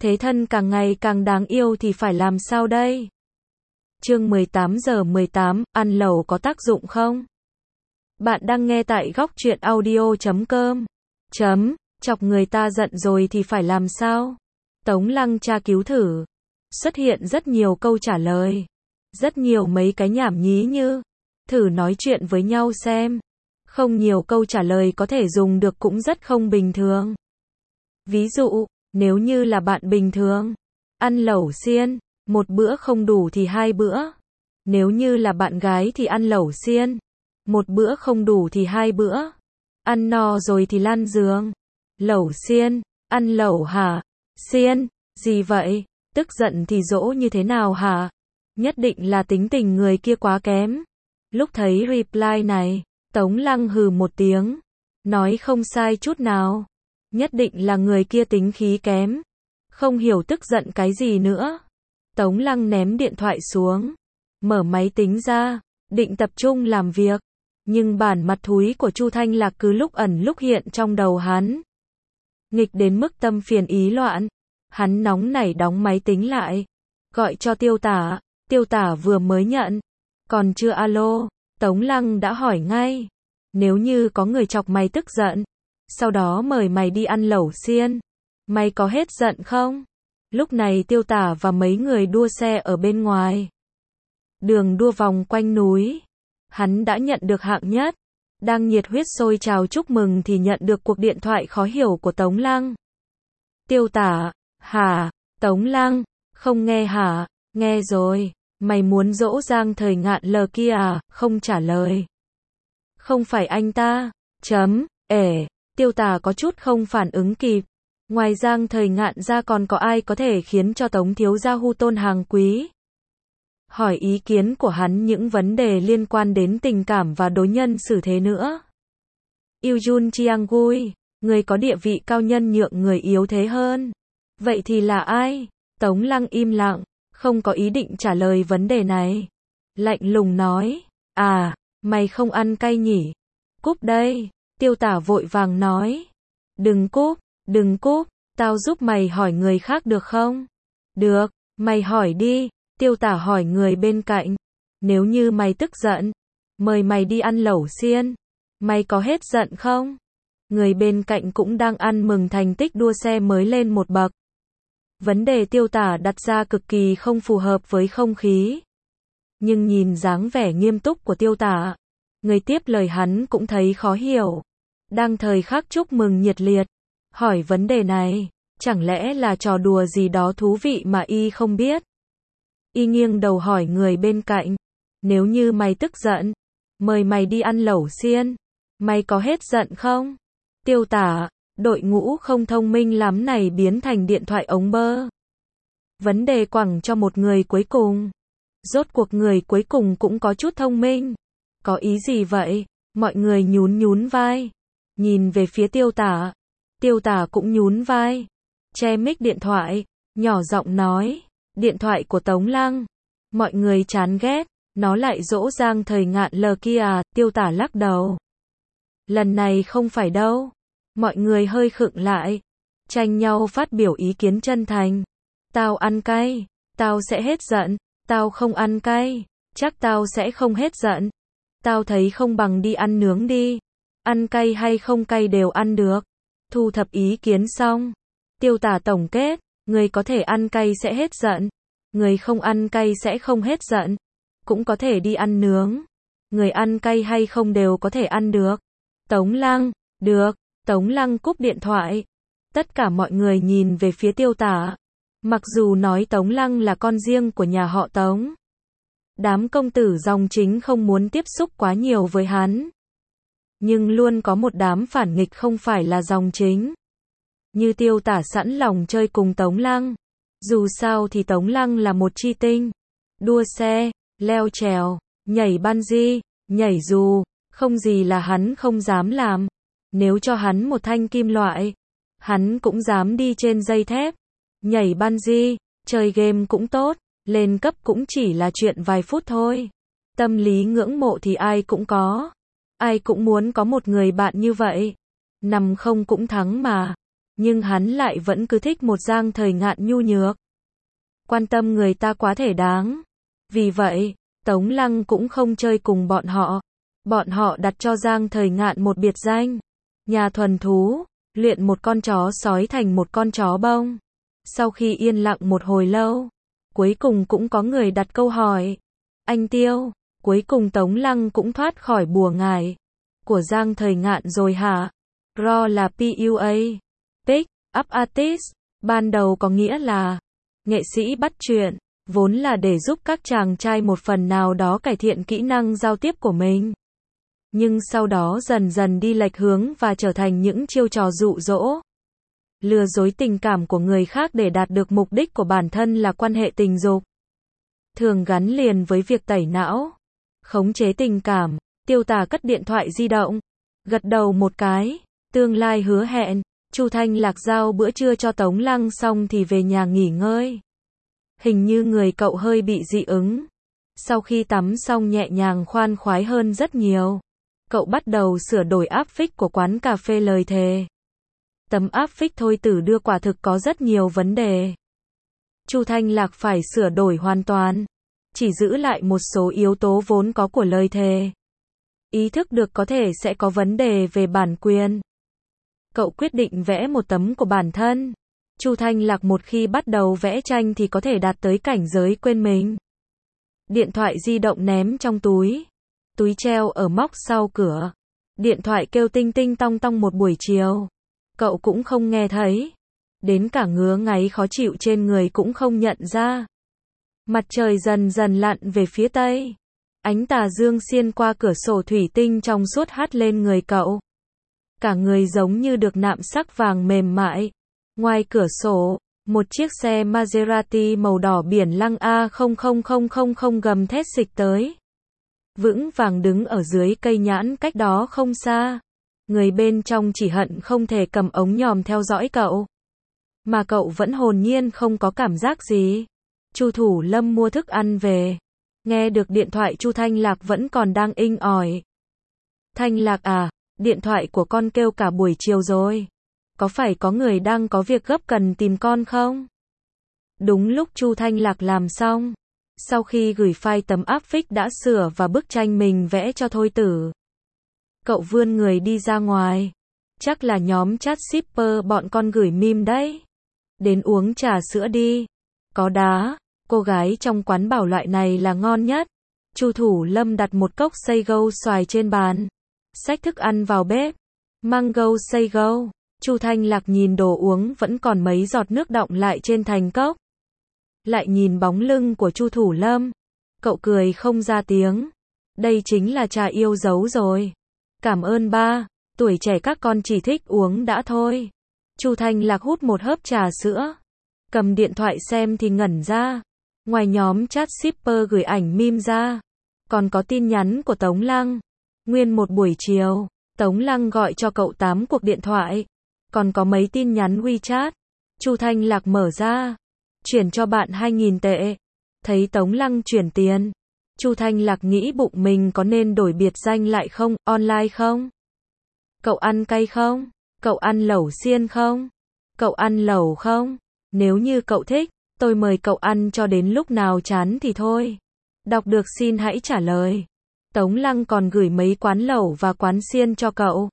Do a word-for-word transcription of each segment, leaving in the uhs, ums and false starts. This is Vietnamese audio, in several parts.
Thế thân càng ngày càng đáng yêu thì phải làm sao đây? Chương mười tám giờ mười tám, ăn lẩu có tác dụng không? Bạn đang nghe tại góc truyện audio chấm com. Chấm, chọc người ta giận rồi thì phải làm sao? Tống Lăng tra cứu thử. Xuất hiện rất nhiều câu trả lời. Rất nhiều mấy cái nhảm nhí như, thử nói chuyện với nhau xem. Không nhiều câu trả lời có thể dùng được cũng rất không bình thường. Ví dụ, nếu như là bạn bình thường, ăn lẩu xiên, một bữa không đủ thì hai bữa. Nếu như là bạn gái thì ăn lẩu xiên, một bữa không đủ thì hai bữa. Ăn no rồi thì lăn giường. Lẩu xiên, ăn lẩu hả? Xiên, gì vậy? Tức giận thì dỗ như thế nào hả? Nhất định là tính tình người kia quá kém. Lúc thấy reply này, Tống Lăng hừ một tiếng, nói không sai chút nào. Nhất định là người kia tính khí kém. Không hiểu tức giận cái gì nữa. Tống Lăng ném điện thoại xuống, mở máy tính ra, định tập trung làm việc. Nhưng bản mặt thúi của Chu Thanh Lạc cứ lúc ẩn lúc hiện trong đầu hắn. Nghịch đến mức tâm phiền ý loạn. Hắn nóng nảy đóng máy tính lại. Gọi cho Tiêu Tả. Tiêu Tả vừa mới nhận. Còn chưa alo. Tống Lăng đã hỏi ngay. Nếu như có người chọc mày tức giận, sau đó mời mày đi ăn lẩu xiên, mày có hết giận không? Lúc này Tiêu Tả và mấy người đua xe ở bên ngoài. Đường đua vòng quanh núi. Hắn đã nhận được hạng nhất. Đang nhiệt huyết sôi trào chúc mừng thì nhận được cuộc điện thoại khó hiểu của Tống Lăng. Tiêu Tả, hả? Tống Lăng, không nghe hả? Nghe rồi, mày muốn dỗ Giang Thời Ngạn lờ kia à? Không trả lời. Không phải anh ta. Chấm, ể, Tiêu Tả có chút không phản ứng kịp. Ngoài Giang Thời Ngạn ra còn có ai có thể khiến cho Tống thiếu gia hu tôn hàng quý? Hỏi ý kiến của hắn những vấn đề liên quan đến tình cảm và đối nhân xử thế nữa. Eugene Chiang-gui, người có địa vị cao nhân nhượng người yếu thế hơn. Vậy thì là ai? Tống Lăng im lặng, không có ý định trả lời vấn đề này. Lạnh lùng nói, à, mày không ăn cay nhỉ? Cúp đây. Tiêu Tả vội vàng nói. Đừng cúp, đừng cúp, tao giúp mày hỏi người khác được không? Được, mày hỏi đi. Tiêu Tả hỏi người bên cạnh. Nếu như mày tức giận, mời mày đi ăn lẩu xiên, mày có hết giận không? Người bên cạnh cũng đang ăn mừng thành tích đua xe mới lên một bậc. Vấn đề Tiêu Tả đặt ra cực kỳ không phù hợp với không khí. Nhưng nhìn dáng vẻ nghiêm túc của Tiêu Tả, người tiếp lời hắn cũng thấy khó hiểu. Đang thời khắc chúc mừng nhiệt liệt, hỏi vấn đề này, chẳng lẽ là trò đùa gì đó thú vị mà y không biết? Y nghiêng đầu hỏi người bên cạnh, nếu như mày tức giận, mời mày đi ăn lẩu xiên, mày có hết giận không? Tiêu Tả, đội ngũ không thông minh lắm này biến thành điện thoại ống bơ. Vấn đề quẳng cho một người cuối cùng. Rốt cuộc người cuối cùng cũng có chút thông minh. Có ý gì vậy? Mọi người nhún nhún vai. Nhìn về phía Tiêu Tả. Tiêu Tả cũng nhún vai. Che mic điện thoại, nhỏ giọng nói. Điện thoại của Tống Lăng. Mọi người chán ghét. Nó lại dỗ Giang Thời Ngạn lờ kia à? Tiêu Tả lắc đầu. Lần này không phải đâu. Mọi người hơi khựng lại. Tranh nhau phát biểu ý kiến chân thành. Tao ăn cay. Tao sẽ hết giận. Tao không ăn cay. Chắc tao sẽ không hết giận. Tao thấy không bằng đi ăn nướng đi. Ăn cay hay không cay đều ăn được. Thu thập ý kiến xong. Tiêu Tả tổng kết. Người có thể ăn cay sẽ hết giận. Người không ăn cay sẽ không hết giận. Cũng có thể đi ăn nướng. Người ăn cay hay không đều có thể ăn được. Tống Lăng, được. Tống Lăng cúp điện thoại. Tất cả mọi người nhìn về phía Tiêu Tả. Mặc dù nói Tống Lăng là con riêng của nhà họ Tống. Đám công tử dòng chính không muốn tiếp xúc quá nhiều với hắn. Nhưng luôn có một đám phản nghịch không phải là dòng chính. Như Tiêu Tả sẵn lòng chơi cùng Tống Lăng. Dù sao thì Tống Lăng là một chi tinh. Đua xe, leo trèo, nhảy bungee, nhảy dù, không gì là hắn không dám làm. Nếu cho hắn một thanh kim loại, hắn cũng dám đi trên dây thép. Nhảy bungee, chơi game cũng tốt, lên cấp cũng chỉ là chuyện vài phút thôi. Tâm lý ngưỡng mộ thì ai cũng có. Ai cũng muốn có một người bạn như vậy. Nằm không cũng thắng mà. Nhưng hắn lại vẫn cứ thích một Giang Thời Ngạn nhu nhược. Quan tâm người ta quá thể đáng. Vì vậy, Tống Lăng cũng không chơi cùng bọn họ. Bọn họ đặt cho Giang Thời Ngạn một biệt danh. Nhà thuần thú, luyện một con chó sói thành một con chó bông. Sau khi yên lặng một hồi lâu, cuối cùng cũng có người đặt câu hỏi. Anh Tiêu, cuối cùng Tống Lăng cũng thoát khỏi bùa ngải của Giang Thời Ngạn rồi hả? Raw là pê u a, Pick Up Artist, ban đầu có nghĩa là nghệ sĩ bắt chuyện, vốn là để giúp các chàng trai một phần nào đó cải thiện kỹ năng giao tiếp của mình. Nhưng sau đó dần dần đi lệch hướng và trở thành những chiêu trò dụ dỗ, lừa dối tình cảm của người khác để đạt được mục đích của bản thân là quan hệ tình dục. Thường gắn liền với việc tẩy não, khống chế tình cảm. Tiêu Tà cất điện thoại di động, gật đầu một cái, tương lai hứa hẹn. Chu Thanh Lạc giao bữa trưa cho Tống Lăng xong thì về nhà nghỉ ngơi. Hình như người cậu hơi bị dị ứng. Sau khi tắm xong nhẹ nhàng khoan khoái hơn rất nhiều. Cậu bắt đầu sửa đổi áp phích của quán cà phê lời thề. Tấm áp phích Thôi Tử đưa quả thực có rất nhiều vấn đề. Chu Thanh Lạc phải sửa đổi hoàn toàn, chỉ giữ lại một số yếu tố vốn có của lời thề. Ý thức được có thể sẽ có vấn đề về bản quyền. Cậu quyết định vẽ một tấm của bản thân. Chu Thanh Lạc một khi bắt đầu vẽ tranh thì có thể đạt tới cảnh giới quên mình. Điện thoại di động ném trong túi. Túi treo ở móc sau cửa. Điện thoại kêu tinh tinh tong tong một buổi chiều. Cậu cũng không nghe thấy. Đến cả ngứa ngáy khó chịu trên người cũng không nhận ra. Mặt trời dần dần lặn về phía tây. Ánh tà dương xiên qua cửa sổ thủy tinh trong suốt hắt lên người cậu. Cả người giống như được nạm sắc vàng mềm mại. Ngoài cửa sổ, một chiếc xe Maserati màu đỏ biển lăng A không không không không không gầm thét xịch tới. Vững vàng đứng ở dưới cây nhãn cách đó không xa. Người bên trong chỉ hận không thể cầm ống nhòm theo dõi cậu. Mà cậu vẫn hồn nhiên không có cảm giác gì. Chu Thủ Lâm mua thức ăn về. Nghe được điện thoại Chu Thanh Lạc vẫn còn đang inh ỏi. Thanh Lạc à, điện thoại của con kêu cả buổi chiều rồi. Có phải có người đang có việc gấp cần tìm con không? Đúng lúc Chu Thanh Lạc làm xong. Sau khi gửi file tấm áp phích đã sửa và bức tranh mình vẽ cho Thôi Tử. Cậu vươn người đi ra ngoài. Chắc là nhóm chat shipper bọn con gửi meme đấy. Đến uống trà sữa đi. Có đá. Cô gái trong quán bảo loại này là ngon nhất. Chu Thủ Lâm đặt một cốc sago xoài trên bàn. Xách thức ăn vào bếp. Mango sago. Chu Thanh Lạc nhìn đồ uống vẫn còn mấy giọt nước đọng lại trên thành cốc. Lại nhìn bóng lưng của Chu Thủ Lâm. Cậu cười không ra tiếng. Đây chính là trà yêu dấu rồi. Cảm ơn ba. Tuổi trẻ các con chỉ thích uống đã thôi. Chu Thanh Lạc hút một hớp trà sữa. Cầm điện thoại xem thì ngẩn ra. Ngoài nhóm chat shipper gửi ảnh meme ra. Còn có tin nhắn của Tống Lăng. Nguyên một buổi chiều. Tống Lăng gọi cho cậu tám cuộc điện thoại. Còn có mấy tin nhắn WeChat. Chu Thanh Lạc mở ra. Chuyển cho bạn hai nghìn tệ. Thấy Tống Lăng chuyển tiền. Chu Thanh Lạc nghĩ bụng mình có nên đổi biệt danh lại không, online không? Cậu ăn cay không? Cậu ăn lẩu xiên không? Cậu ăn lẩu không? Nếu như cậu thích, tôi mời cậu ăn cho đến lúc nào chán thì thôi. Đọc được xin hãy trả lời. Tống Lăng còn gửi mấy quán lẩu và quán xiên cho cậu.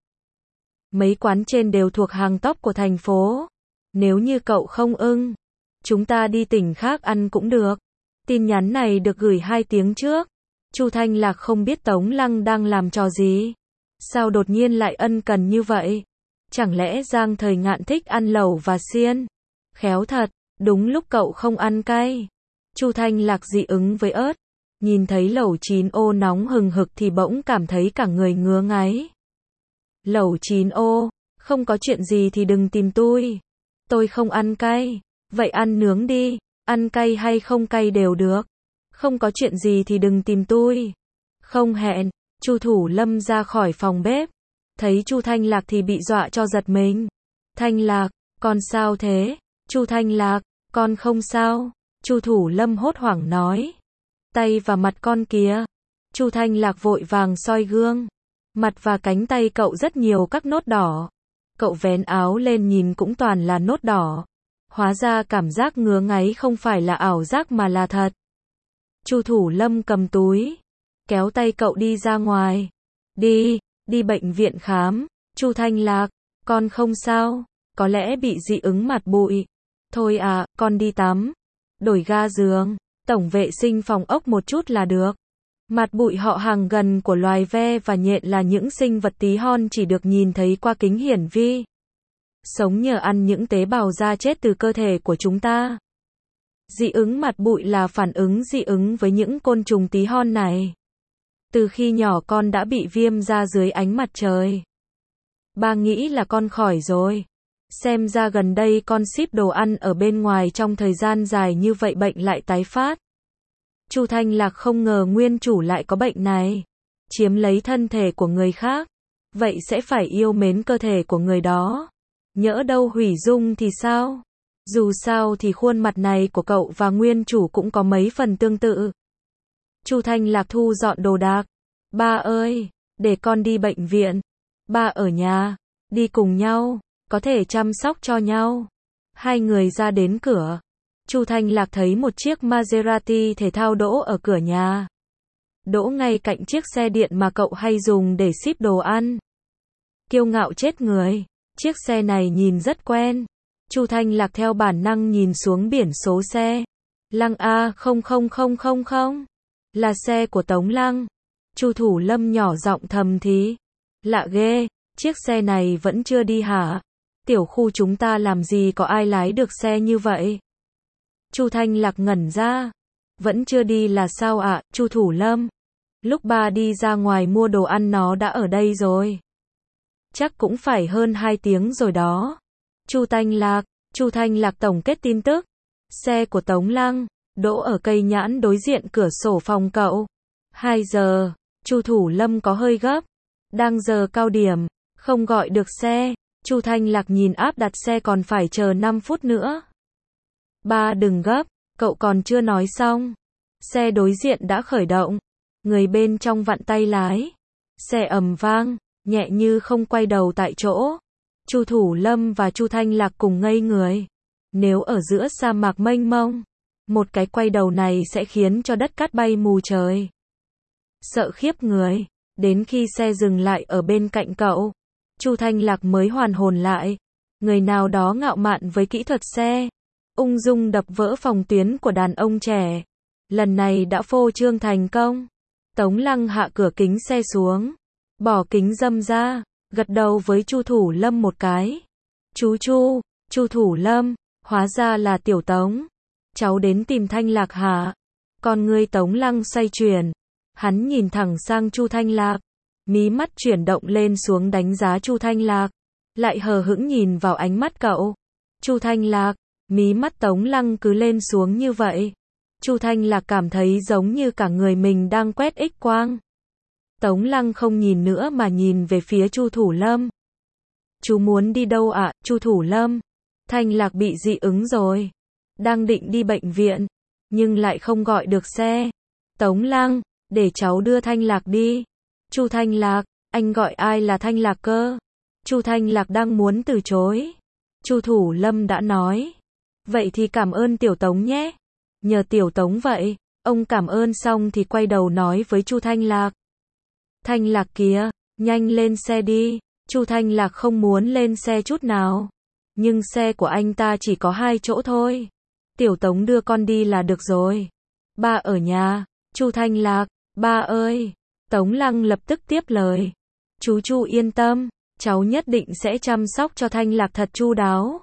Mấy quán trên đều thuộc hàng top của thành phố. Nếu như cậu không ưng, chúng ta đi tỉnh khác ăn cũng được. Tin nhắn này được gửi hai tiếng trước. Chu Thanh Lạc không biết Tống Lăng đang làm trò gì. Sao đột nhiên lại ân cần như vậy? Chẳng lẽ Giang Thời Ngạn thích ăn lẩu và xiên? Khéo thật, đúng lúc cậu không ăn cay. Chu Thanh Lạc dị ứng với ớt. Nhìn thấy lẩu chín ô nóng hừng hực thì bỗng cảm thấy cả người ngứa ngáy. Lẩu chín ô, không có chuyện gì thì đừng tìm tôi. Tôi không ăn cay. Vậy ăn nướng đi, ăn cay hay không cay đều được. Không có chuyện gì thì đừng tìm tôi. Không hẹn, Chu Thủ Lâm ra khỏi phòng bếp. Thấy Chu Thanh Lạc thì bị dọa cho giật mình. Thanh Lạc, con sao thế? Chu Thanh Lạc, con không sao. Chu Thủ Lâm hốt hoảng nói. Tay và mặt con kìa. Chu Thanh Lạc vội vàng soi gương. Mặt và cánh tay cậu rất nhiều các nốt đỏ. Cậu vén áo lên nhìn cũng toàn là nốt đỏ. Hóa ra cảm giác ngứa ngáy không phải là ảo giác mà là thật. Chu Thủ Lâm cầm túi, kéo tay cậu đi ra ngoài. Đi, đi bệnh viện khám. Chu Thanh Lạc, con không sao, có lẽ bị dị ứng mặt bụi. Thôi à, con đi tắm, đổi ga giường, tổng vệ sinh phòng ốc một chút là được. Mặt bụi họ hàng gần của loài ve và nhện là những sinh vật tí hon chỉ được nhìn thấy qua kính hiển vi. Sống nhờ ăn những tế bào da chết từ cơ thể của chúng ta. Dị ứng mặt bụi là phản ứng dị ứng với những côn trùng tí hon này. Từ khi nhỏ con đã bị viêm da dưới ánh mặt trời. Ba nghĩ là con khỏi rồi. Xem ra gần đây con ship đồ ăn ở bên ngoài trong thời gian dài như vậy bệnh lại tái phát. Chu Thanh Lạc không ngờ nguyên chủ lại có bệnh này. Chiếm lấy thân thể của người khác. Vậy sẽ phải yêu mến cơ thể của người đó. Nhỡ đâu hủy dung thì sao? Dù sao thì khuôn mặt này của cậu và nguyên chủ cũng có mấy phần tương tự. Chu Thanh Lạc thu dọn đồ đạc. Ba ơi, để con đi bệnh viện. Ba ở nhà, đi cùng nhau, có thể chăm sóc cho nhau. Hai người ra đến cửa. Chu Thanh Lạc thấy một chiếc Maserati thể thao đỗ ở cửa nhà. Đỗ ngay cạnh chiếc xe điện mà cậu hay dùng để ship đồ ăn. Kiêu ngạo chết người. Chiếc xe này nhìn rất quen. Chu Thanh Lạc theo bản năng nhìn xuống biển số xe. Lăng A không không không không không. Là xe của Tống Lăng. Chu Thủ Lâm nhỏ giọng thầm thì. Lạ ghê, chiếc xe này vẫn chưa đi hả? Tiểu khu chúng ta làm gì có ai lái được xe như vậy? Chu Thanh Lạc ngẩn ra. Vẫn chưa đi là sao ạ, à, Chu Thủ Lâm? Lúc ba đi ra ngoài mua đồ ăn nó đã ở đây rồi. Chắc cũng phải hơn hai tiếng rồi đó. Chu Thanh Lạc, Chu Thanh Lạc tổng kết tin tức. Xe của Tống Lăng, đỗ ở cây nhãn đối diện cửa sổ phòng cậu. hai giờ, Chu Thủ Lâm có hơi gấp. Đang giờ cao điểm, không gọi được xe. Chu Thanh Lạc nhìn áp đặt xe còn phải chờ năm phút nữa. Ba đừng gấp, cậu còn chưa nói xong. Xe đối diện đã khởi động. Người bên trong vặn tay lái. Xe ầm vang, nhẹ như không quay đầu tại chỗ. Chu Thủ Lâm và Chu Thanh Lạc cùng ngây người. Nếu ở giữa sa mạc mênh mông, một cái quay đầu này sẽ khiến cho đất cát bay mù trời. Sợ khiếp người. Đến khi xe dừng lại ở bên cạnh cậu, Chu Thanh Lạc mới hoàn hồn lại. Người nào đó ngạo mạn với kỹ thuật xe, ung dung đập vỡ phòng tuyến của đàn ông trẻ. Lần này đã phô trương thành công. Tống Lăng hạ cửa kính xe xuống, bỏ kính râm ra, gật đầu với Chu Thủ Lâm một cái. Chú Chu, Chu Thủ Lâm, hóa ra là Tiểu Tống. Cháu đến tìm Thanh Lạc hả? Con ngươi Tống Lăng xoay chuyển. Hắn nhìn thẳng sang Chu Thanh Lạc. Mí mắt chuyển động lên xuống đánh giá Chu Thanh Lạc. Lại hờ hững nhìn vào ánh mắt cậu. Chu Thanh Lạc, mí mắt Tống Lăng cứ lên xuống như vậy. Chu Thanh Lạc cảm thấy giống như cả người mình đang quét X quang. Tống Lăng không nhìn nữa mà nhìn về phía Chu Thủ Lâm. Chú muốn đi đâu ạ, à, Chu Thủ Lâm? Thanh Lạc bị dị ứng rồi. Đang định đi bệnh viện, nhưng lại không gọi được xe. Tống Lăng, để cháu đưa Thanh Lạc đi. Chu Thanh Lạc, anh gọi ai là Thanh Lạc cơ? Chu Thanh Lạc đang muốn từ chối. Chu Thủ Lâm đã nói. Vậy thì cảm ơn Tiểu Tống nhé. Nhờ Tiểu Tống vậy. Ông cảm ơn xong thì quay đầu nói với Chu Thanh Lạc. Thanh Lạc kìa, nhanh lên xe đi. Chu Thanh Lạc không muốn lên xe chút nào. Nhưng xe của anh ta chỉ có hai chỗ thôi. Tiểu Tống đưa con đi là được rồi. Ba ở nhà. Chu Thanh Lạc, ba ơi. Tống Lăng lập tức tiếp lời. Chú Chu yên tâm, cháu nhất định sẽ chăm sóc cho Thanh Lạc thật chu đáo.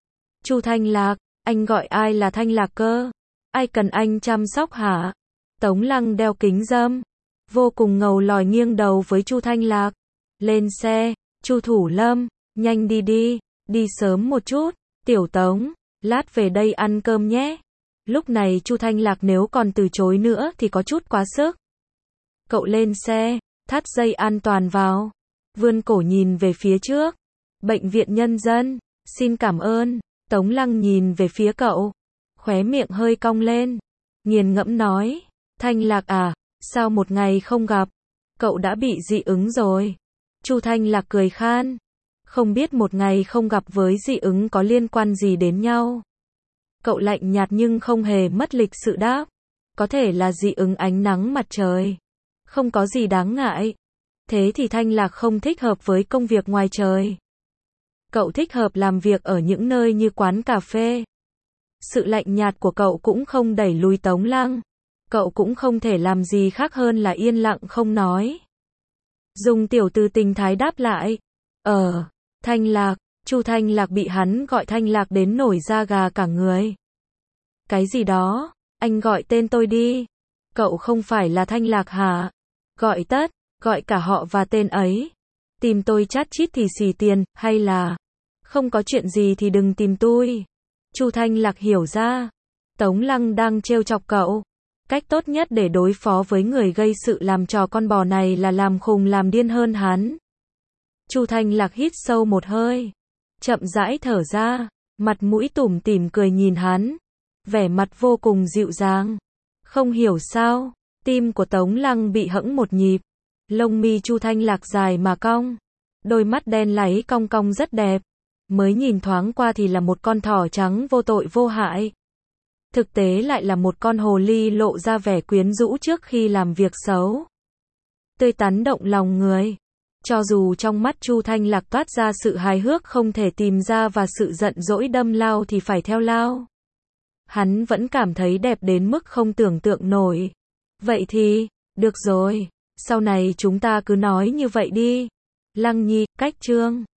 Chu Thanh Lạc, anh gọi ai là Thanh Lạc cơ? Ai cần anh chăm sóc hả? Tống Lăng đeo kính râm, vô cùng ngầu lòi nghiêng đầu với Chu Thanh Lạc. Lên xe, Chu Thủ Lâm, nhanh đi đi, đi sớm một chút. Tiểu Tống, lát về đây ăn cơm nhé. Lúc này Chu Thanh Lạc nếu còn từ chối nữa thì có chút quá sức. Cậu lên xe, thắt dây an toàn vào, vươn cổ nhìn về phía trước. Bệnh viện Nhân dân, xin cảm ơn. Tống Lăng nhìn về phía cậu, khóe miệng hơi cong lên, nghiền ngẫm nói. Thanh Lạc à, sao một ngày không gặp, cậu đã bị dị ứng rồi. Chu Thanh Lạc cười khan. Không biết một ngày không gặp với dị ứng có liên quan gì đến nhau. Cậu lạnh nhạt nhưng không hề mất lịch sự đáp. Có thể là dị ứng ánh nắng mặt trời. Không có gì đáng ngại. Thế thì Thanh Lạc không thích hợp với công việc ngoài trời. Cậu thích hợp làm việc ở những nơi như quán cà phê. Sự lạnh nhạt của cậu cũng không đẩy lùi Tống Lăng. Cậu cũng không thể làm gì khác hơn là yên lặng không nói. Dùng tiểu từ tình thái đáp lại. Ờ, Thanh Lạc. Chu Thanh Lạc bị hắn gọi Thanh Lạc đến nổi da gà cả người. Cái gì đó, anh gọi tên tôi đi. Cậu không phải là Thanh Lạc hả? Gọi tất, gọi cả họ và tên ấy. Tìm tôi chát chít thì xì tiền, hay là không có chuyện gì thì đừng tìm tôi. Chu Thanh Lạc hiểu ra. Tống Lăng đang trêu chọc cậu. Cách tốt nhất để đối phó với người gây sự làm trò con bò này là làm khùng làm điên hơn hắn. Chu Thanh Lạc hít sâu một hơi. Chậm rãi thở ra. Mặt mũi tủm tỉm cười nhìn hắn. Vẻ mặt vô cùng dịu dàng. Không hiểu sao, tim của Tống Lăng bị hẫng một nhịp. Lông mi Chu Thanh Lạc dài mà cong. Đôi mắt đen láy cong cong rất đẹp. Mới nhìn thoáng qua thì là một con thỏ trắng vô tội vô hại. Thực tế lại là một con hồ ly lộ ra vẻ quyến rũ trước khi làm việc xấu. Tươi tắn động lòng người. Cho dù trong mắt Chu Thanh Lạc toát ra sự hài hước không thể tìm ra và sự giận dỗi đâm lao thì phải theo lao. Hắn vẫn cảm thấy đẹp đến mức không tưởng tượng nổi. Vậy thì, được rồi, sau này chúng ta cứ nói như vậy đi. Lăng Nhi, cách chương.